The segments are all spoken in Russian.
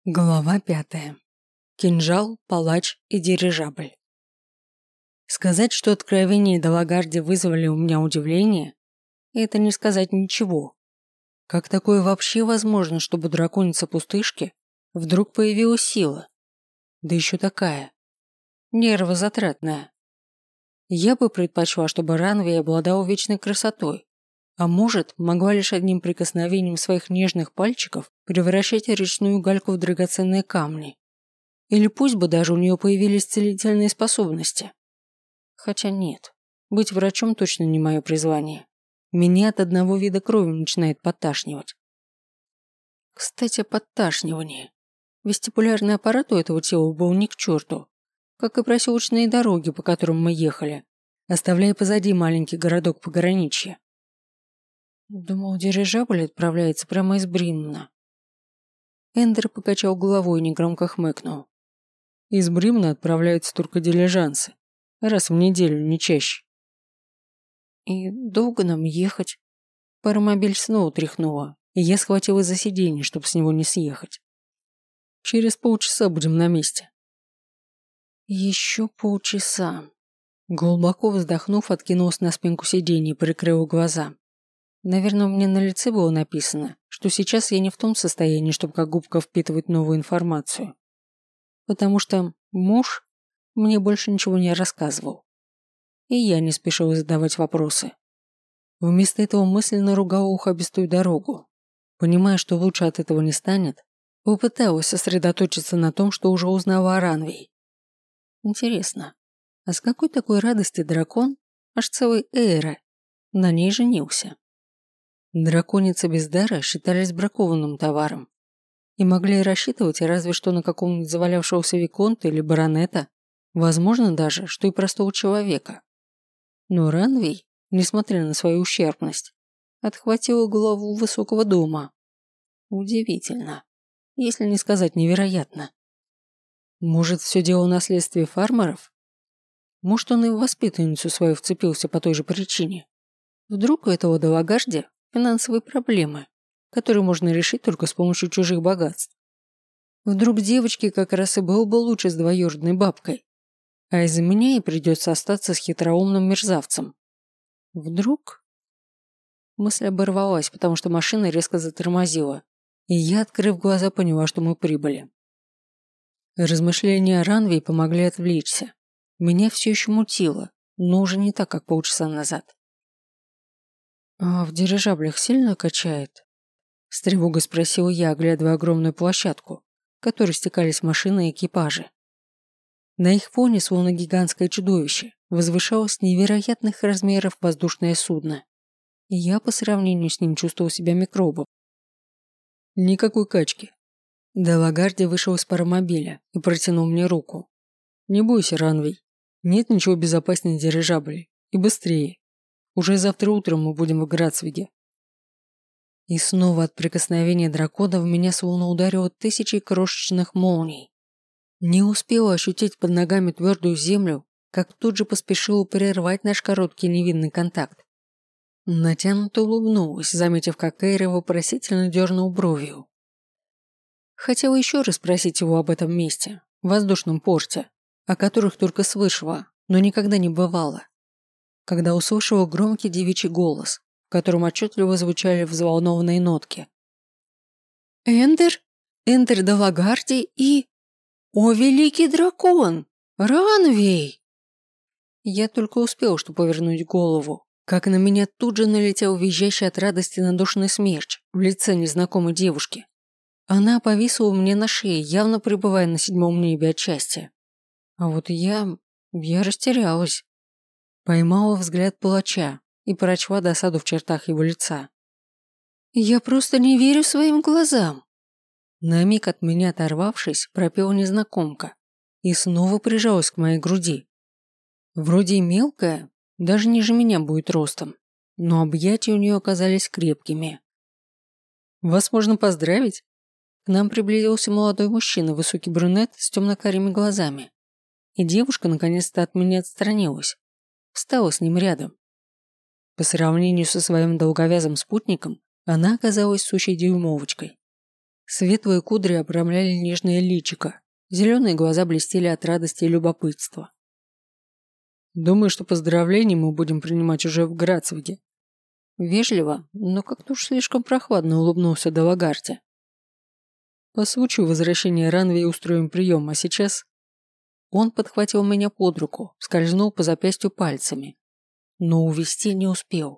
Глава 5. Кинжал, палач и дирижабль. Сказать, что откровения Далагарди вызвали у меня удивление, это не сказать ничего. Как такое вообще возможно, чтобы драконица-пустышки вдруг появилась сила? Да еще такая. Нервозатратная. Я бы предпочла, чтобы Ранви обладала вечной красотой, а может, могла лишь одним прикосновением своих нежных пальчиков превращать речную гальку в драгоценные камни. Или пусть бы даже у нее появились целительные способности. Хотя нет, быть врачом точно не мое призвание. Меня от одного вида крови начинает подташнивать. Кстати, о подташнивании. Вестибулярный аппарат у этого тела был ни к черту, как и проселочные дороги, по которым мы ехали, оставляя позади маленький городок пограничья. Думал, дирижабль отправляется прямо из Бримна. Эндер покачал головой и негромко хмыкнул. Из Бримна отправляются только дилижансы. Раз в неделю, не чаще. И долго нам ехать? Паромобиль снова тряхнула, и я схватилась за сиденье, чтобы с него не съехать. Через полчаса будем на месте. Еще полчаса. Глубоко вздохнув, откинулся на спинку сиденья и прикрыл глаза. Наверное, у меня на лице было написано, что сейчас я не в том состоянии, чтобы как губка впитывать новую информацию. Потому что муж мне больше ничего не рассказывал. И я не спешила задавать вопросы. Вместо этого мысленно ругала ухабистую дорогу. Понимая, что лучше от этого не станет, попыталась сосредоточиться на том, что уже узнала о Ранвей. Интересно, а с какой такой радости дракон, аж целой эры, на ней женился? Драконицы без дара считались бракованным товаром и могли рассчитывать разве что на какого-нибудь завалявшегося виконта или баронета, возможно даже, что и простого человека. Но Ранвей, несмотря на свою ущербность, отхватила главу высокого дома. Удивительно, если не сказать невероятно. Может, все дело в наследстве фармеров? Может, он и в воспитанницу свою вцепился по той же причине? Вдруг у этого Далагарди финансовые проблемы, которые можно решить только с помощью чужих богатств. Вдруг девочке как раз и было бы лучше с двоюродной бабкой, а из-за меня ей придется остаться с хитроумным мерзавцем. Вдруг? Мысль оборвалась, потому что машина резко затормозила, и я, открыв глаза, поняла, что мы прибыли. Размышления о Ранвей помогли отвлечься. Меня все еще мутило, но уже не так, как полчаса назад. «А в дирижаблях сильно качает?» С тревогой спросил я, оглядывая огромную площадку, к которой стекались машины и экипажи. На их фоне, словно гигантское чудовище, возвышалось невероятных размеров воздушное судно, и я по сравнению с ним чувствовал себя микробом. Никакой качки. Далагарди вышел из паромобиля и протянул мне руку. «Не бойся, Ранвей, нет ничего безопаснее дирижаблей, и быстрее. Уже завтра утром мы будем в Грацвиге». И снова от прикосновения дракона в меня словно ударило тысячи крошечных молний. Не успела ощутить под ногами твердую землю, как тут же поспешила прервать наш короткий невинный контакт. Натянуто улыбнулась, заметив, как Эйра вопросительно дернул бровью. Хотела еще раз спросить его об этом месте, воздушном порте, о которых только слышала, но никогда не бывало. Когда услышала громкий девичий голос, в котором отчетливо звучали взволнованные нотки. «Эндер? Эндер Далагарди и... О, великий дракон! Ранвей!» Я только успел, что повернуть голову, как на меня тут же налетел визжащий от радости надушенный смерч в лице незнакомой девушки. Она повисла у меня на шее, явно пребывая на седьмом небе от счастья. А вот я растерялась. Поймала взгляд палача и прочла досаду в чертах его лица. «Я просто не верю своим глазам!» На миг от меня оторвавшись, пропела незнакомка и снова прижалась к моей груди. Вроде и мелкая, даже ниже меня будет ростом, но объятия у нее оказались крепкими. «Вас можно поздравить?» К нам приблизился молодой мужчина, высокий брюнет с темно-карими глазами. И девушка наконец-то от меня отстранилась. Встала с ним рядом. По сравнению со своим долговязым спутником, она оказалась сущей дюймовочкой. Светлые кудри обрамляли нежное личико, зеленые глаза блестели от радости и любопытства. «Думаю, что поздравления мы будем принимать уже в Грацвиге». Вежливо, но как-то уж слишком прохладно улыбнулся Далагарди. «По случаю возвращения Ранвии устроим прием, а сейчас...» Он подхватил меня под руку, скользнул по запястью пальцами, но увести не успел.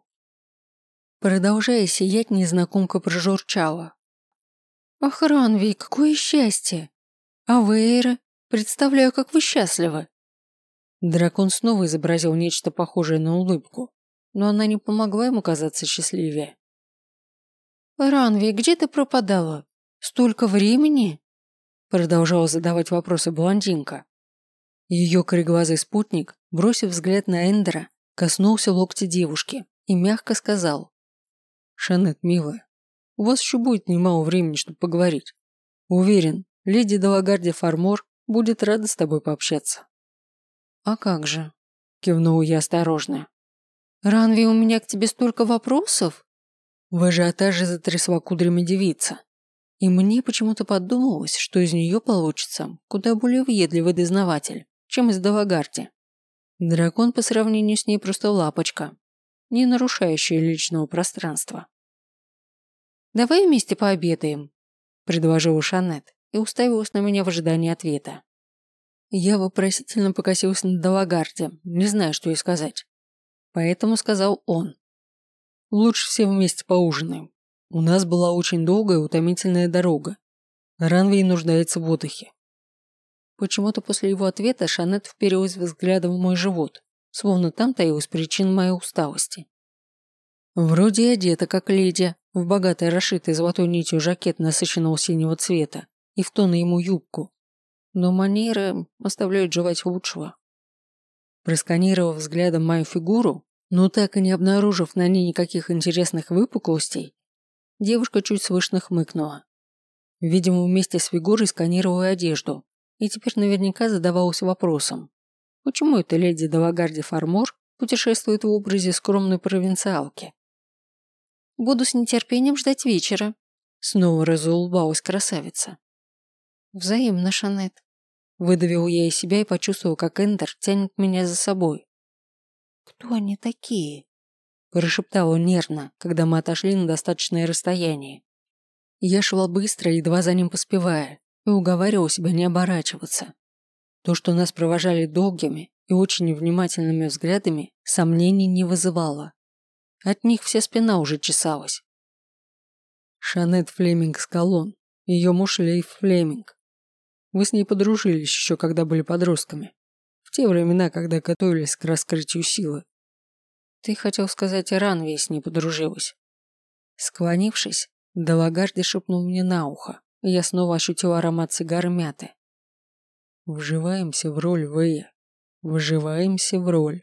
Продолжая сиять, незнакомка прожурчала. «Ах, Ранвий, какое счастье! А вы, Эйра, представляю, как вы счастливы!» Дракон снова изобразил нечто похожее на улыбку, но она не помогла ему казаться счастливее. «Ранвий, где ты пропадала? Столько времени?» Продолжала задавать вопросы блондинка. Ее кореглазый спутник, бросив взгляд на Эндера, коснулся локтя девушки и мягко сказал. «Шанет, милая, у вас еще будет немало времени, чтобы поговорить. Уверен, леди Далагарди Фармор будет рада с тобой пообщаться». «А как же?» – кивнула я осторожно. «Ранви, у меня к тебе столько вопросов?» В ажиотаже затрясла кудрями девица. И мне почему-то подумалось, что из нее получится куда более въедливый дознаватель, чем из Далагарди. Дракон по сравнению с ней просто лапочка, не нарушающая личного пространства. «Давай вместе пообедаем», – предложила Шанет и уставилась на меня в ожидании ответа. Я вопросительно покосился на Далагарди, не зная, что ей сказать. Поэтому сказал он. «Лучше все вместе поужинаем. У нас была очень долгая и утомительная дорога. Ранвей нуждается в отдыхе». Почему-то после его ответа Шанет вперилась взглядом в мой живот, словно там таилась причина моей усталости. Вроде и одета, как леди, в богато расшитый золотой нитью жакет насыщенного синего цвета и в тон ему юбку, но манеры оставляют желать лучшего. Просканировав взглядом мою фигуру, но так и не обнаружив на ней никаких интересных выпуклостей, девушка чуть слышно хмыкнула. Видимо, вместе с фигурой сканировала одежду и теперь наверняка задавалась вопросом, почему эта леди Далагарди Фармор путешествует в образе скромной провинциалки. «Буду с нетерпением ждать вечера», — снова разулыбалась красавица. «Взаимно, Шанет», — выдавил я из себя и почувствовал, как Эндер тянет меня за собой. «Кто они такие?» – прошептала нервно, когда мы отошли на достаточное расстояние. Я шла быстро, едва за ним поспевая, и уговаривала себя не оборачиваться. То, что нас провожали долгими и очень внимательными взглядами, сомнений не вызывало. От них вся спина уже чесалась. Шанет Флеминг Скалон, ее муж Лейф Флеминг. Вы с ней подружились еще, когда были подростками. В те времена, когда готовились к раскрытию силы. Ты хотел сказать, и Ранвей с ней подружилась. Склонившись, Далагарди шепнул мне на ухо, и я снова ощутил аромат сигары мяты. Вживаемся в роль, Вэя. Вживаемся в роль.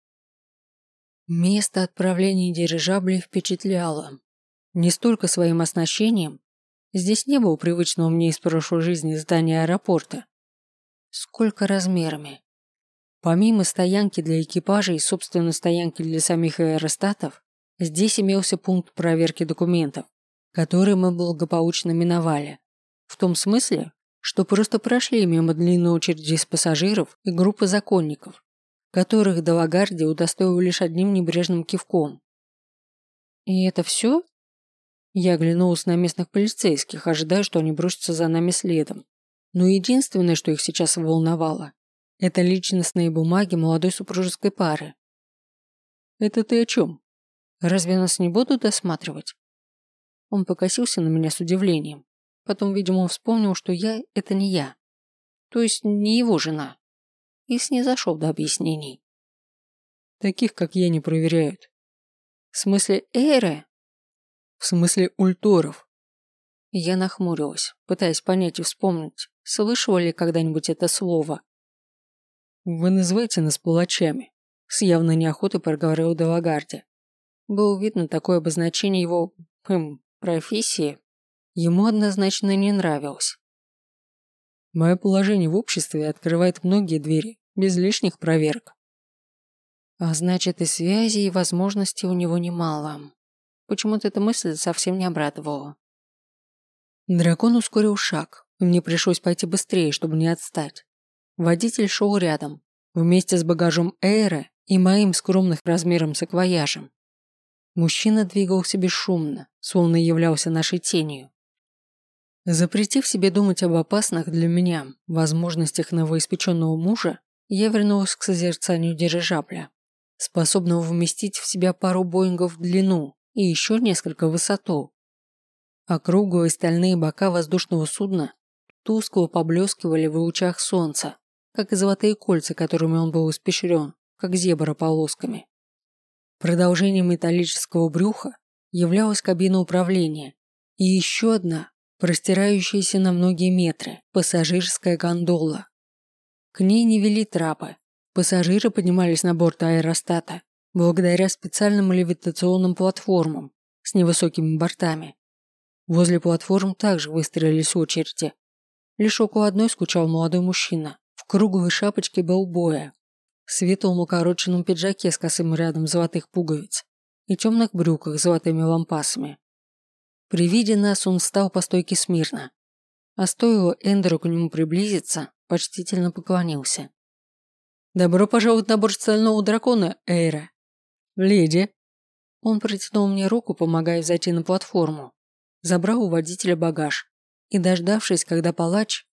Место отправления дирижаблей впечатляло. Не столько своим оснащением, здесь не было привычного мне из прошлой жизни здания аэропорта, сколько размерами. Помимо стоянки для экипажей и, собственно, стоянки для самих аэростатов, здесь имелся пункт проверки документов, который мы благополучно миновали. В том смысле, что просто прошли мимо длинной очереди из пассажиров и группы законников, которых Далагарди удостоил лишь одним небрежным кивком. «И это все?» Я оглянулась на местных полицейских, ожидая, что они бросятся за нами следом. Но единственное, что их сейчас волновало, это личностные бумаги молодой супружеской пары. «Это ты о чем? Разве нас не будут досматривать?» Он покосился на меня с удивлением. Потом, видимо, вспомнил, что я – это не я. То есть не его жена. И снизошел до объяснений. Таких, как я, не проверяют. В смысле Эйры? В смысле ульторов. Я нахмурилась, пытаясь понять и вспомнить, слышала ли когда-нибудь это слово. Вы называете нас палачами. С явной неохотой проговорил Далагарди. Было видно такое обозначение его, профессии. Ему однозначно не нравилось. Мое положение в обществе открывает многие двери, без лишних проверок. А значит, и связи, и возможностей у него немало. Почему-то эта мысль совсем не обрадовала. Дракон ускорил шаг, и мне пришлось пойти быстрее, чтобы не отстать. Водитель шел рядом, вместе с багажом Эйры и моим скромных размером саквояжем. Мужчина двигался бесшумно, словно являлся нашей тенью. Запретив себе думать об опасных для меня возможностях новоиспеченного мужа, я вернулась к созерцанию дирижабля, способного вместить в себя пару Боингов в длину и еще несколько в высоту. Округлые стальные бока воздушного судна тускло поблескивали в лучах солнца, как и золотые кольца, которыми он был испещрен, как зебра полосками. Продолжением металлического брюха являлась кабина управления и еще одна, простирающаяся на многие метры, пассажирская гондола. К ней не вели трапы. Пассажиры поднимались на борт аэростата благодаря специальным левитационным платформам с невысокими бортами. Возле платформ также выстроились очереди. Лишь около одной скучал молодой мужчина в круглой шапочке болбоя, светлом укороченном пиджаке с косым рядом золотых пуговиц и темных брюках с золотыми лампасами. При виде нас он встал по стойке смирно, а стоило Эндеру к нему приблизиться, почтительно поклонился. «Добро пожаловать на борт Стального Дракона, Эйра!» «Леди!» Он протянул мне руку, помогая зайти на платформу, забрал у водителя багаж и, дождавшись, когда палач,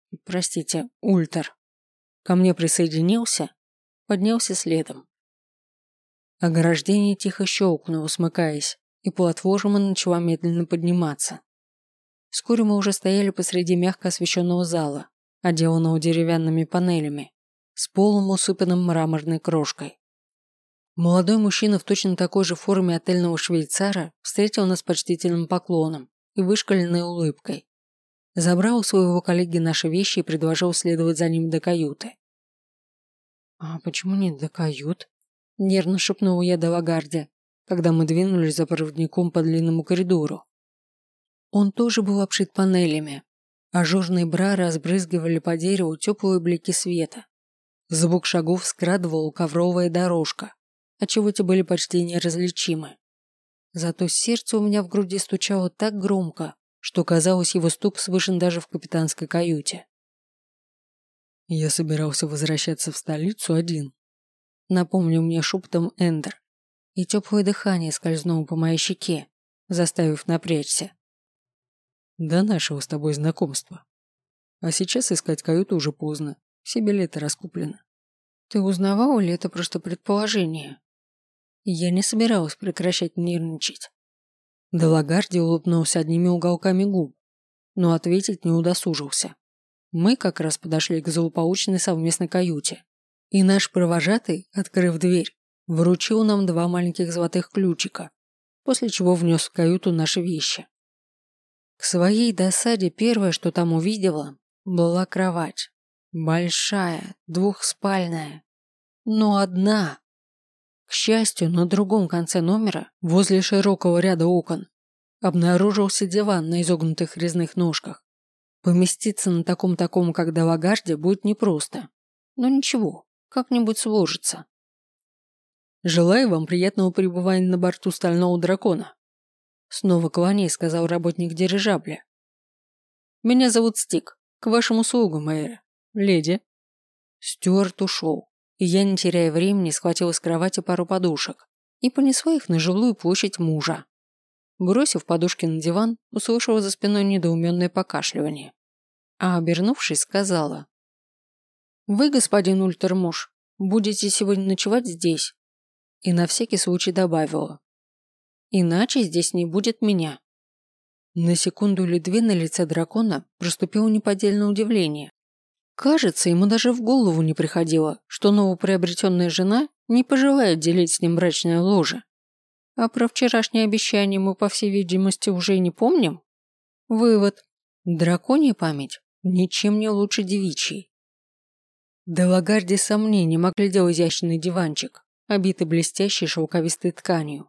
Ультер, ко мне присоединился, поднялся следом. Ограждение тихо щелкнуло, смыкаясь, и платформа начала медленно подниматься. Вскоре мы уже стояли посреди мягко освещенного зала, отделанного деревянными панелями, с полом, усыпанным мраморной крошкой. Молодой мужчина в точно такой же форме отельного швейцара встретил нас почтительным поклоном и вышкаленной улыбкой. Забрал у своего коллеги наши вещи и предложил следовать за ним до каюты. «А почему не до кают?» – нервно шепнула я Далагарде, когда мы двинулись за проводником по длинному коридору. Он тоже был обшит панелями. Ажурные бра разбрызгивали по дереву теплые блики света. Звук шагов скрадывала ковровая дорожка, отчего те были почти неразличимы. Зато сердце у меня в груди стучало так громко, что казалось, его стук слышен даже в капитанской каюте. «Я собирался возвращаться в столицу один», — напомнил мне шепотом Эндер, и теплое дыхание скользнуло по моей щеке, заставив напрячься. «До нашего с тобой знакомства. А сейчас искать каюту уже поздно, все билеты раскуплены». «Ты узнавал или это просто предположение?» Я не собиралась прекращать нервничать. Далагарди улыбнулся одними уголками губ, но ответить не удосужился. Мы как раз подошли к злополучной совместной каюте, и наш провожатый, открыв дверь, вручил нам 2 маленьких золотых ключика, после чего внес в каюту наши вещи. К своей досаде первое, что там увидела, была кровать. Большая, двухспальная, но одна. К счастью, на другом конце номера, возле широкого ряда окон, обнаружился диван на изогнутых резных ножках. Поместиться на таком, как Далагарде, будет непросто. Но ничего, как-нибудь сложится. «Желаю вам приятного пребывания на борту Стального Дракона», снова кланяясь, сказал работник дирижабля. «Меня зовут Стик. К вашим услугам, Эйра. Леди». Стюарт ушел, и я, не теряя времени, схватила с кровати пару подушек и понесла их на жилую площадь мужа. Бросив подушки на диван, услышала за спиной недоуменное покашливание. А обернувшись, сказала: «Вы, господин Ультермуж, будете сегодня ночевать здесь?» И на всякий случай добавила: «Иначе здесь не будет меня». На секунду или две на лице дракона проступило неподдельное удивление. Кажется, ему даже в голову не приходило, что новоприобретенная жена не пожелает делить с ним брачное ложе. А про вчерашнее обещание мы, по всей видимости, уже и не помним. Вывод: драконья память ничем не лучше девичьей. Далагарди с сомнением оглядел изящный диванчик, обитый блестящей шелковистой тканью.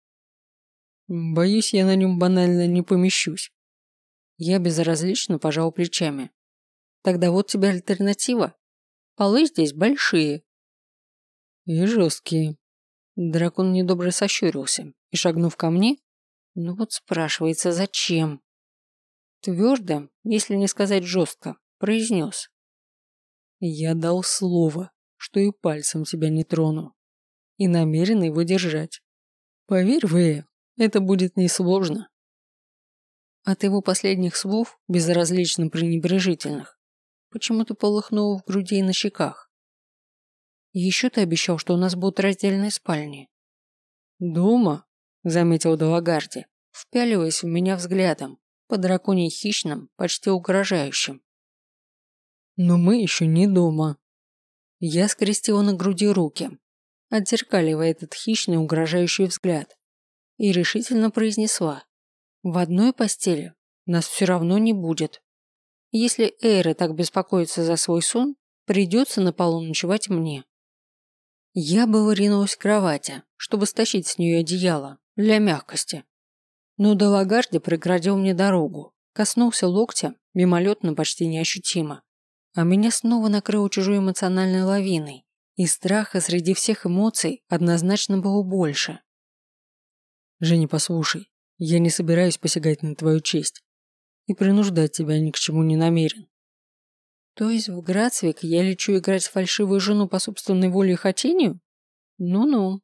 «Боюсь, я на нем банально не помещусь». Я безразлично пожал плечами. «Тогда вот тебе альтернатива. Полы здесь большие». «И жесткие». Дракон недобро сощурился и, шагнув ко мне, ну вот спрашивается, зачем? Твердо, если не сказать жестко, произнес. Я дал слово, что и пальцем тебя не трону. И намерен его держать. Поверь, Вэя, это будет несложно. От его последних слов, безразлично пренебрежительных, почему-то полыхнуло в груди и на щеках. Еще ты обещал, что у нас будут раздельные спальни. Дома, заметил Далагарди, впяливаясь в меня взглядом, по драконьей хищным, почти угрожающим. Но мы еще не дома. Я скрестила на груди руки, отзеркаливая этот хищный угрожающий взгляд, и решительно произнесла: в одной постели нас все равно не будет. Если Эйра так беспокоится за свой сон, придется на полу ночевать мне. Я было ринулась к кровати, чтобы стащить с нее одеяло, для мягкости. Но Далагарди преградил мне дорогу, коснулся локтя, мимолетно, почти неощутимо. А меня снова накрыло чужой эмоциональной лавиной, и страха среди всех эмоций однозначно было больше. Женя, послушай, я не собираюсь посягать на твою честь и принуждать тебя ни к чему не намерен. То есть в Грацвик я лечу играть фальшивую жену по собственной воле и хотению? Ну-ну.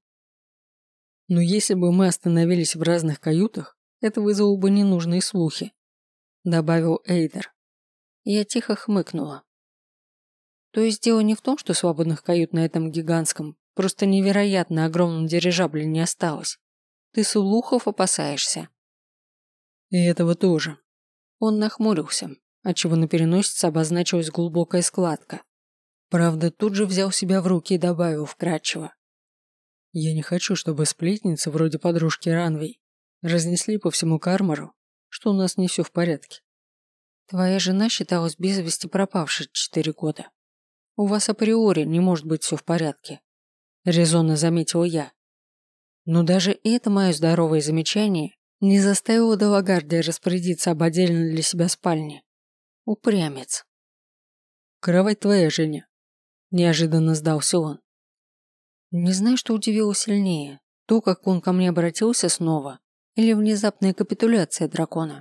Но если бы мы остановились в разных каютах, это вызвало бы ненужные слухи, добавил Эйдер. Я тихо хмыкнула. То есть дело не в том, что свободных кают на этом гигантском, просто невероятно огромном дирижабле не осталось. Ты слухов опасаешься. И этого тоже. Он нахмурился, отчего на переносице обозначилась глубокая складка. Правда, тут же взял себя в руки и добавил вкратчиво. Я не хочу, чтобы сплетницы вроде подружки Ранвей разнесли по всему Кармару, что у нас не все в порядке. Твоя жена считалась без вести пропавшей 4 года. У вас априори не может быть все в порядке, резонно заметила я. Но даже это мое здоровое замечание не заставило Далагардия распорядиться об отдельной для себя спальне. Упрямец. Кровать твоя, Женя. Неожиданно сдался он. Не знаю, что удивило сильнее. То, как он ко мне обратился снова, или внезапная капитуляция дракона.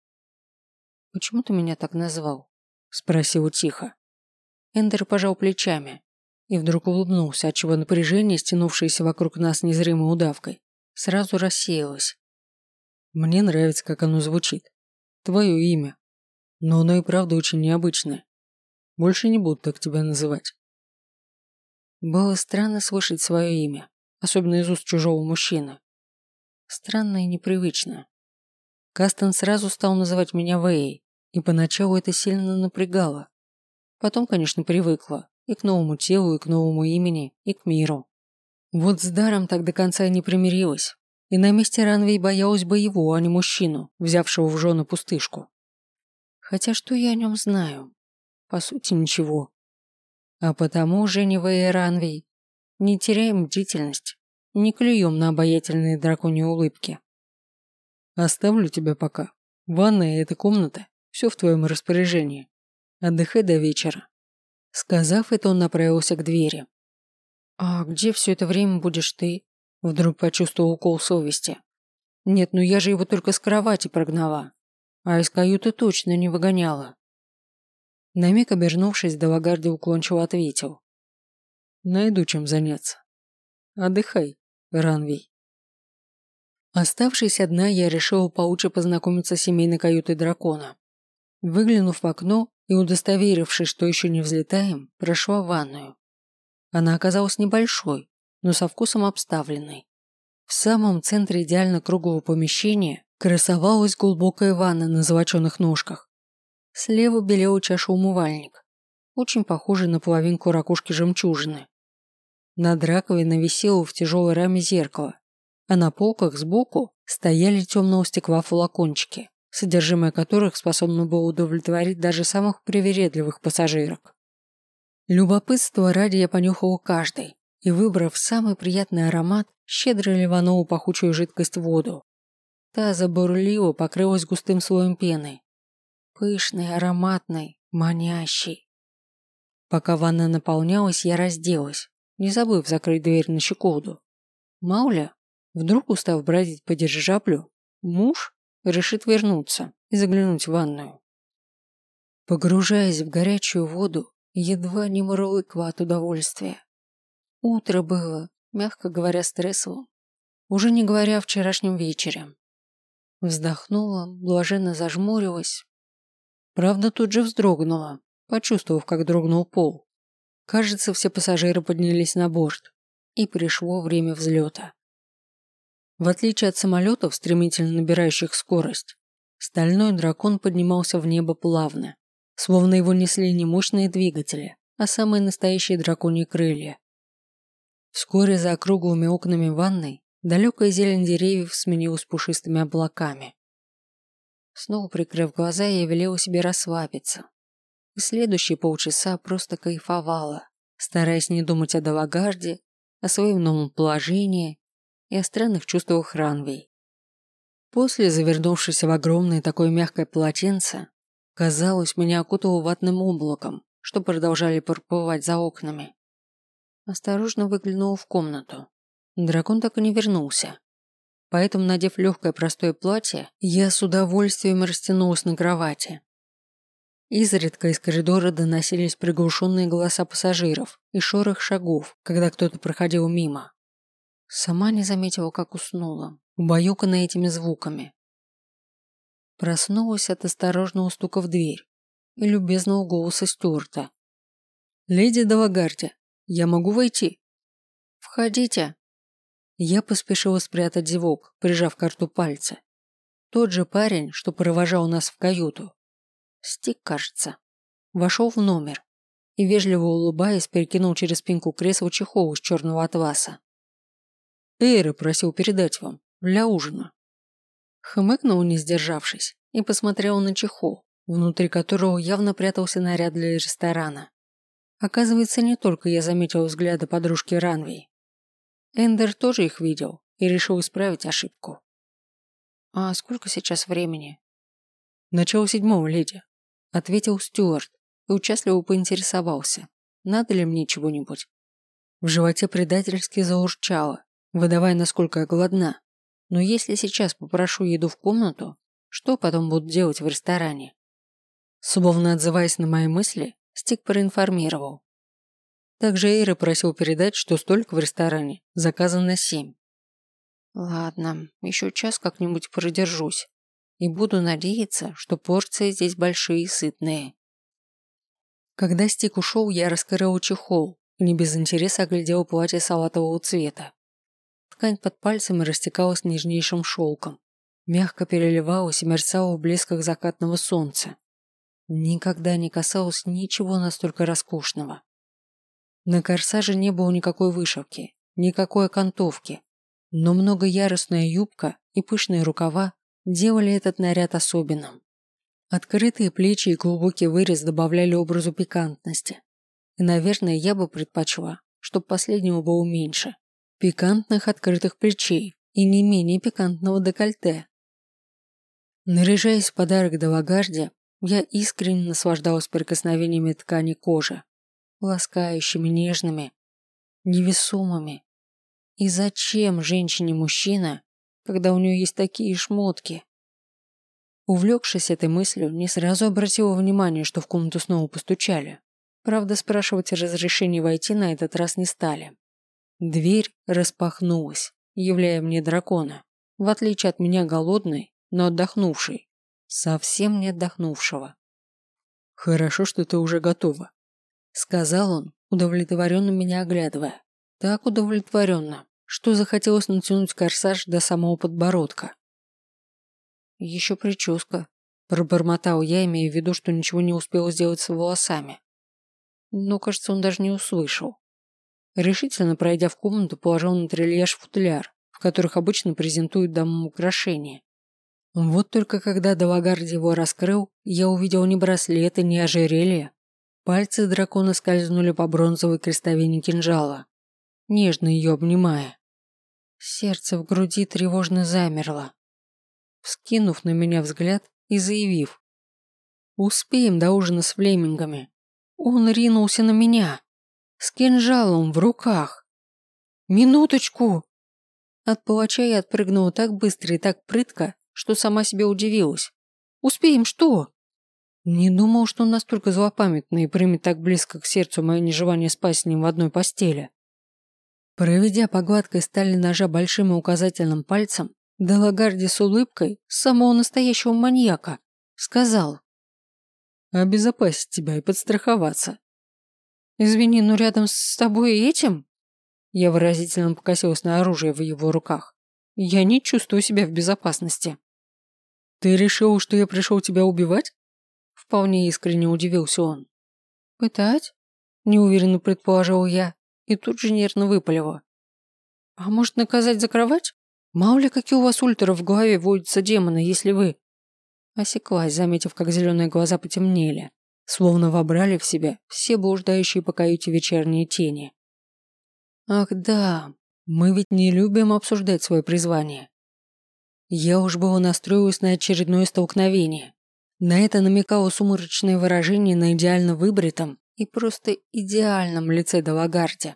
«Почему ты меня так назвал?» Спросил тихо. Эндер пожал плечами и вдруг улыбнулся, отчего напряжение, стянувшееся вокруг нас незримой удавкой, сразу рассеялось. Мне нравится, как оно звучит. Твое имя. Но оно и правда очень необычное. Больше не буду так тебя называть. Было странно слышать свое имя, особенно из уст чужого мужчины. Странно и непривычно. Кастон сразу стал называть меня Вэей, и поначалу это сильно напрягало. Потом, конечно, привыкла и к новому телу, и к новому имени, и к миру. Вот с даром так до конца и не примирилась, и на месте Ранвей боялась бы его, а не мужчину, взявшего в жены пустышку. Хотя что я о нем знаю? По сути, ничего. А потому, Женя Вэй Ранвей, не теряем бдительность, не клюем на обаятельные драконьи улыбки. Оставлю тебя пока. Ванная и эта комната, все в твоем распоряжении. Отдыхай до вечера. Сказав это, он направился к двери. А где все это время будешь ты? Вдруг почувствовал укол совести. Нет, ну я же его только с кровати прогнала, а из каюты точно не выгоняла. На миг обернувшись, Далагарди уклончиво ответил. Найду чем заняться. Отдыхай, Ранвей. Оставшись одна, я решила получше познакомиться с семейной каютой дракона. Выглянув в окно и удостоверившись, что еще не взлетаем, прошла в ванную. Она оказалась небольшой, но со вкусом обставленной. В самом центре идеально круглого помещения красовалась глубокая ванна на золоченых ножках. Слева белела чаша умывальник, очень похожий на половинку ракушки жемчужины. Над раковиной висело в тяжелой раме зеркало, а на полках сбоку стояли темного стекла флакончики, содержимое которых способно было удовлетворить даже самых привередливых пассажирок. Любопытство ради я понюхала каждый и, выбрав самый приятный аромат, щедро ливанула пахучую жидкость в воду. Та забурлила, покрылась густым слоем пены. Пышный, ароматный, манящий. Пока ванна наполнялась, я разделась, не забыв закрыть дверь на щеколду. Мало ли, вдруг, устав бродить по дирижаблю, муж, решит вернуться и заглянуть в ванную. Погружаясь в горячую воду, едва не мурлыкала от удовольствия. Утро было, мягко говоря, стрессовым, уже не говоря о вчерашнем вечере. Вздохнула, блаженно зажмурилась. Правда, тут же вздрогнула, почувствовав, как дрогнул пол. Кажется, все пассажиры поднялись на борт, и пришло время взлета. В отличие от самолетов, стремительно набирающих скорость, стальной дракон поднимался в небо плавно, словно его несли не мощные двигатели, а самые настоящие драконьи крылья. Вскоре за округлыми окнами ванной далекая зелень деревьев сменилась пушистыми облаками. Снова прикрыв глаза, я велела себе расслабиться. И следующие полчаса просто кайфовала, стараясь не думать о Далагарде, о своем новом положении и о странных чувствах Ранвей. После, завернувшись в огромное такое мягкое полотенце, казалось, меня окутало ватным облаком, что продолжали проплывать за окнами. Осторожно выглянула в комнату. Дракон так и не вернулся. Поэтому, надев легкое простое платье, я с удовольствием растянулась на кровати. Изредка из коридора доносились приглушенные голоса пассажиров и шорох шагов, когда кто-то проходил мимо. Сама не заметила, как уснула, убаюканная этими звуками. Проснулась от осторожного стука в дверь и любезного голоса Стюарта. «Леди Далагарди, я могу войти?» «Входите». Я поспешила спрятать зевок, прижав к рту пальцы. Тот же парень, что провожал нас в каюту. Стик, кажется. Вошел в номер и, вежливо улыбаясь, перекинул через спинку кресла чехол из черного атласа. «Эйра просил передать вам, для ужина». Хмыкнул, не сдержавшись, и посмотрел на чехол, внутри которого явно прятался наряд для ресторана. Оказывается, не только я заметил взгляды подружки Ранвей. Эндер тоже их видел и решил исправить ошибку. «А сколько сейчас времени?» «Начало 7, леди», — ответил Стюарт и участливо поинтересовался, надо ли мне чего-нибудь. В животе предательски заурчало, выдавая, насколько я голодна. Но если сейчас попрошу еду в комнату, что потом будут делать в ресторане? Словно отзываясь на мои мысли, Стик проинформировал. Также Эйра просил передать, что столик в ресторане заказан на 7. Ладно, еще час как-нибудь продержусь. И буду надеяться, что порции здесь большие и сытные. Когда Стик ушел, я раскрыла чехол и не без интереса оглядела платье салатового цвета. Ткань под пальцами растекалась нежнейшим шелком, мягко переливалась и мерцала в блесках закатного солнца. Никогда не касалась ничего настолько роскошного. На корсаже не было никакой вышивки, никакой окантовки, но многоярусная юбка и пышные рукава делали этот наряд особенным. Открытые плечи и глубокий вырез добавляли образу пикантности. И, наверное, я бы предпочла, чтобы последнего было меньше. Пикантных открытых плечей и не менее пикантного декольте. Наряжаясь в подарок Далагарде, я искренне наслаждалась прикосновениями ткани кожи, ласкающими, нежными, невесомыми. И зачем женщине мужчина, когда у нее есть такие шмотки? Увлекшись этой мыслью, не сразу обратила внимание, что в комнату снова постучали. Правда, спрашивать разрешения войти на этот раз не стали. Дверь распахнулась, являя мне дракона, в отличие от меня голодной, но отдохнувшей, совсем не отдохнувшего. «Хорошо, что ты уже готова», — сказал он, удовлетворенно меня оглядывая. Так удовлетворенно, что захотелось натянуть корсаж до самого подбородка. «Еще прическа», – пробормотал я, имея в виду, что ничего не успела сделать с волосами. Но, кажется, он даже не услышал. Решительно пройдя в комнату, положил на трильяж футляр, в которых обычно презентуют дамам украшения. Вот только когда Далагарди его раскрыл, я увидел не браслеты, не ожерелье. Пальцы дракона скользнули по бронзовой крестовине кинжала, нежно ее обнимая. Сердце в груди тревожно замерло. Вскинув на меня взгляд и заявив: «Успеем до ужина с флемингами», он ринулся на меня, с кинжалом в руках. «Минуточку!» От палача я отпрыгнула так быстро и так прытко, что сама себе удивилась. «Успеем что?» Не думал, что он настолько злопамятный и примет так близко к сердцу мое нежелание спать с ним в одной постели. Проведя по гладкой стали ножа большим и указательным пальцем, Делагарди с улыбкой самого настоящего маньяка сказал: «Обезопасить тебя и подстраховаться». «Извини, но рядом с тобой и этим?» Я выразительно покосилась на оружие в его руках. «Я не чувствую себя в безопасности». «Ты решил, что я пришел тебя убивать?» Вполне искренне удивился он. «Пытать?» Неуверенно предположил я и тут же нервно выпалила. «А может, наказать за кровать? Мало ли, какие у вас ультеров в голове водятся демоны, если вы...» Осеклась, заметив, как зеленые глаза потемнели, словно вобрали в себя все блуждающие по каюте вечерние тени. «Ах да, мы ведь не любим обсуждать свое призвание». Я уж было настроилась на очередное столкновение. На это намекало сумрачное выражение на идеально выбритом и просто идеальном лице Делагарди.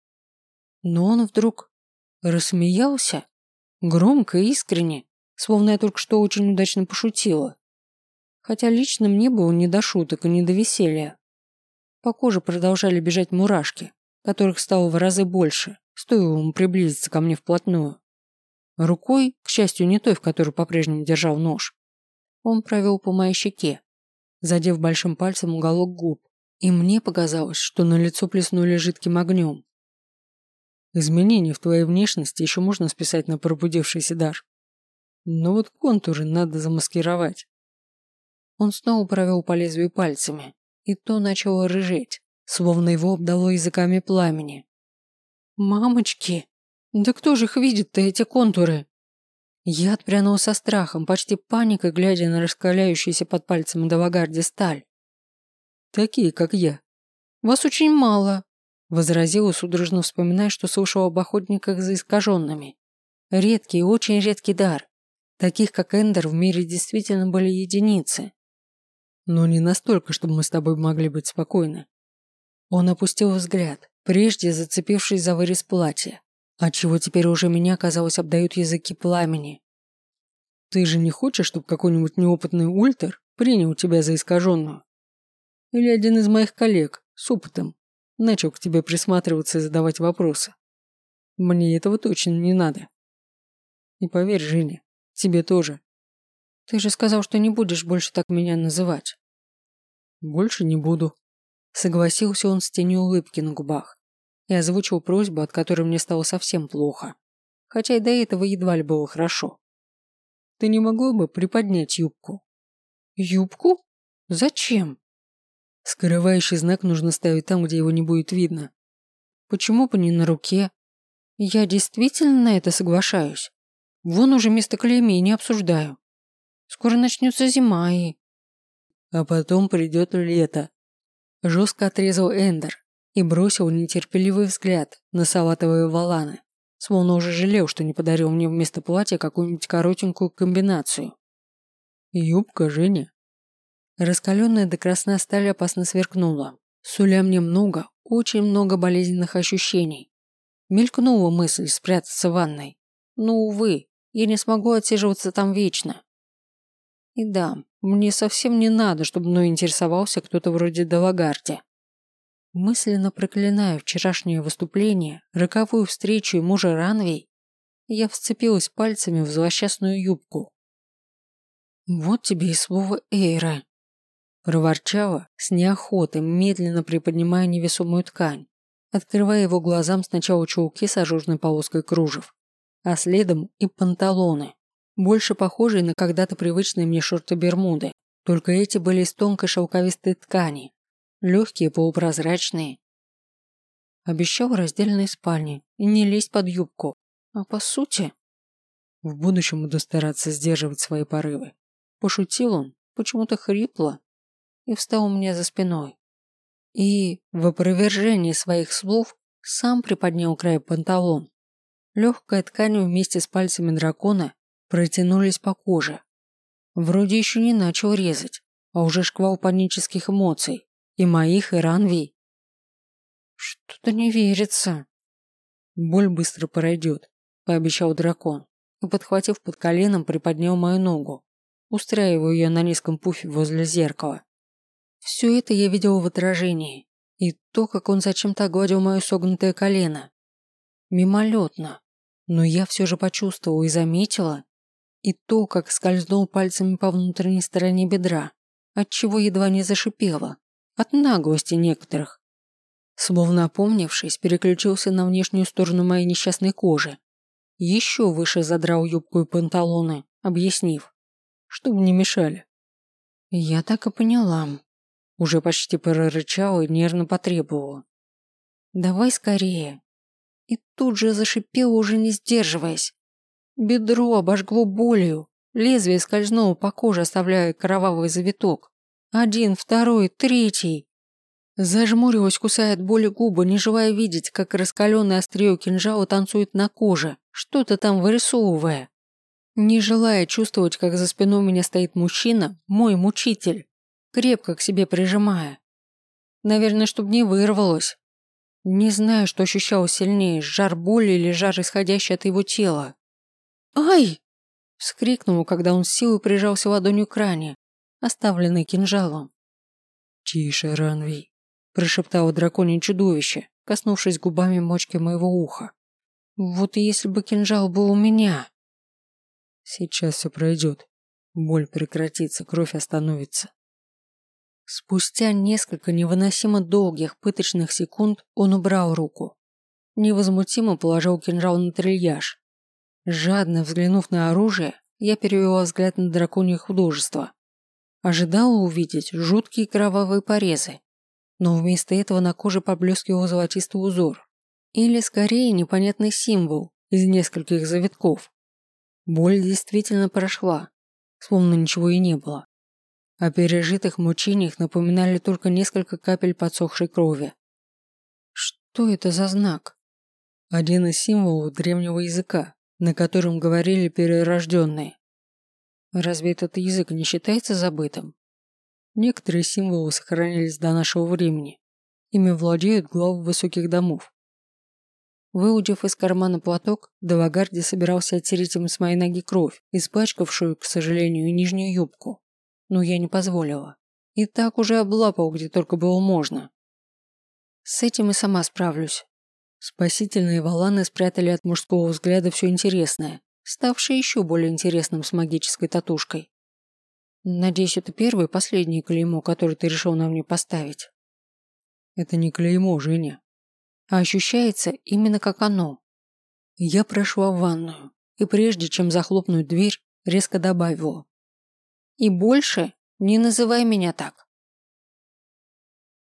Но он вдруг рассмеялся, громко и искренне, словно я только что очень удачно пошутила. Хотя лично мне было не до шуток и не до веселья. По коже продолжали бежать мурашки, которых стало в разы больше, стоило ему приблизиться ко мне вплотную. Рукой, к счастью, не той, в которой по-прежнему держал нож, он провел по моей щеке, задев большим пальцем уголок губ, и мне показалось, что на лицо плеснули жидким огнем. Изменения в твоей внешности еще можно списать на пробудившийся дар. Но вот контуры надо замаскировать. Он снова провел по лезвию пальцами, и то начало рыжеть, словно его обдало языками пламени. «Мамочки! Да кто же их видит-то, эти контуры?» Я отпрянула со страхом, почти паникой, глядя на раскаляющуюся под пальцем Делагарди сталь. «Такие, как я». «Вас очень мало», – возразила, судорожно вспоминая, что слышала об охотниках за искаженными. Редкий, очень редкий дар. Таких, как Эндер, в мире действительно были единицы. Но не настолько, чтобы мы с тобой могли быть спокойны. Он опустил взгляд, прежде зацепившись за вырез платья, отчего теперь уже меня, казалось, обдают языки пламени. Ты же не хочешь, чтобы какой-нибудь неопытный ультер принял тебя за искаженную? Или один из моих коллег с опытом начал к тебе присматриваться и задавать вопросы? Мне этого точно не надо. И поверь, Женя, тебе тоже. Ты же сказал, что не будешь больше так меня называть. Больше не буду. Согласился он с тенью улыбки на губах и озвучил просьбу, от которой мне стало совсем плохо, хотя и до этого едва ли было хорошо. Ты не могла бы приподнять юбку? Юбку? Зачем? Скрывающий знак нужно ставить там, где его не будет видно. Почему бы не на руке? Я действительно на это соглашаюсь. Вон уже место клеймей не обсуждаю. Скоро начнется зима и... А потом придет лето. Жестко отрезал Эндер и бросил нетерпеливый взгляд на салатовые воланы, словно уже жалел, что не подарил мне вместо платья какую-нибудь коротенькую комбинацию. Юбка, Женя. Раскаленная до красна сталь опасно сверкнула, суля мне много, очень много болезненных ощущений. Мелькнула мысль спрятаться в ванной, но, увы, я не смогу отсиживаться там вечно. И да, мне совсем не надо, чтобы мной интересовался кто-то вроде Делагарди. Мысленно проклиная вчерашнее выступление, роковую встречу и мужа Ранвей, я вцепилась пальцами в злосчастную юбку. «Вот тебе и слово Эйра», – проворчала с неохотой, медленно приподнимая невесомую ткань, открывая его глазам сначала чулки с ажурной полоской кружев, а следом и панталоны, больше похожие на когда-то привычные мне шорты-бермуды, только эти были из тонкой шелковистой ткани, легкие, полупрозрачные. Обещал раздельной спальни и не лезть под юбку, а по сути... В будущем буду стараться сдерживать свои порывы. Пошутил он, почему-то хрипло, и встал у меня за спиной. И, в опровержении своих слов, сам приподнял край панталон. Легкая ткань вместе с пальцами дракона протянулись по коже. Вроде еще не начал резать, а уже шквал панических эмоций. И моих, и Ранвей. Что-то не верится. Боль быстро пройдет, пообещал дракон. и, подхватив под коленом, приподнял мою ногу, устраивая ее на низком пуфе возле зеркала. Все это я видел в отражении, и то, как он зачем-то огладил мое согнутое колено. Мимолетно, но я все же почувствовала и заметила, и то, как скользнул пальцами по внутренней стороне бедра, отчего едва не зашипела, от наглости некоторых. Словно опомнившись, переключился на внешнюю сторону моей несчастной кожи. Еще выше задрал юбку и панталоны, объяснив, чтобы не мешали. Я так и поняла. Уже почти прорычала и нервно потребовала. «Давай скорее». И тут же зашипела, уже не сдерживаясь. Бедро обожгло болью, лезвие скользнуло по коже, оставляя кровавый завиток. 1, 2, 3. Зажмурилась, кусая от боли губы, не желая видеть, как раскаленное острие кинжала танцует на коже, что-то там вырисовывая. Не желая чувствовать, как за спиной у меня стоит мужчина, мой мучитель, крепко к себе прижимая. Наверное, чтобы не вырвалось. Не знаю, что ощущала сильнее, жар боли или жар, исходящий от его тела. «Ай!» – вскрикнула, когда он с силой прижался ладонью к ране, оставленной кинжалом. «Тише, Ранвей», – прошептало драконье чудовище, коснувшись губами мочки моего уха. «Вот и если бы кинжал был у меня!» «Сейчас все пройдет. Боль прекратится, кровь остановится». Спустя несколько невыносимо долгих пыточных секунд он убрал руку. Невозмутимо положил кинжал на трильяж. Жадно взглянув на оружие, я перевела взгляд на драконье художество. Ожидала увидеть жуткие кровавые порезы, но вместо этого на коже поблескивал золотистый узор. Или скорее непонятный символ из нескольких завитков. Боль действительно прошла, словно ничего и не было. О пережитых мучениях напоминали только несколько капель подсохшей крови. Что это за знак? Один из символов древнего языка, на котором говорили перерожденные. Разве этот язык не считается забытым? Некоторые символы сохранились до нашего времени. Ими владеют главы высоких домов. Выудив из кармана платок, Далагарди собирался оттереть им с моей ноги кровь, испачкавшую, к сожалению, нижнюю юбку. Но я не позволила. И так уже облапал, где только было можно. С этим и сама справлюсь. Спасительные валаны спрятали от мужского взгляда все интересное, ставшее еще более интересным с магической татушкой. Надеюсь, это первое и последнее клеймо, которое ты решил на мне поставить. Это не клеймо, Женя. А ощущается именно как оно. Я прошла в ванную, и прежде чем захлопнуть дверь, резко добавила. И больше не называй меня так.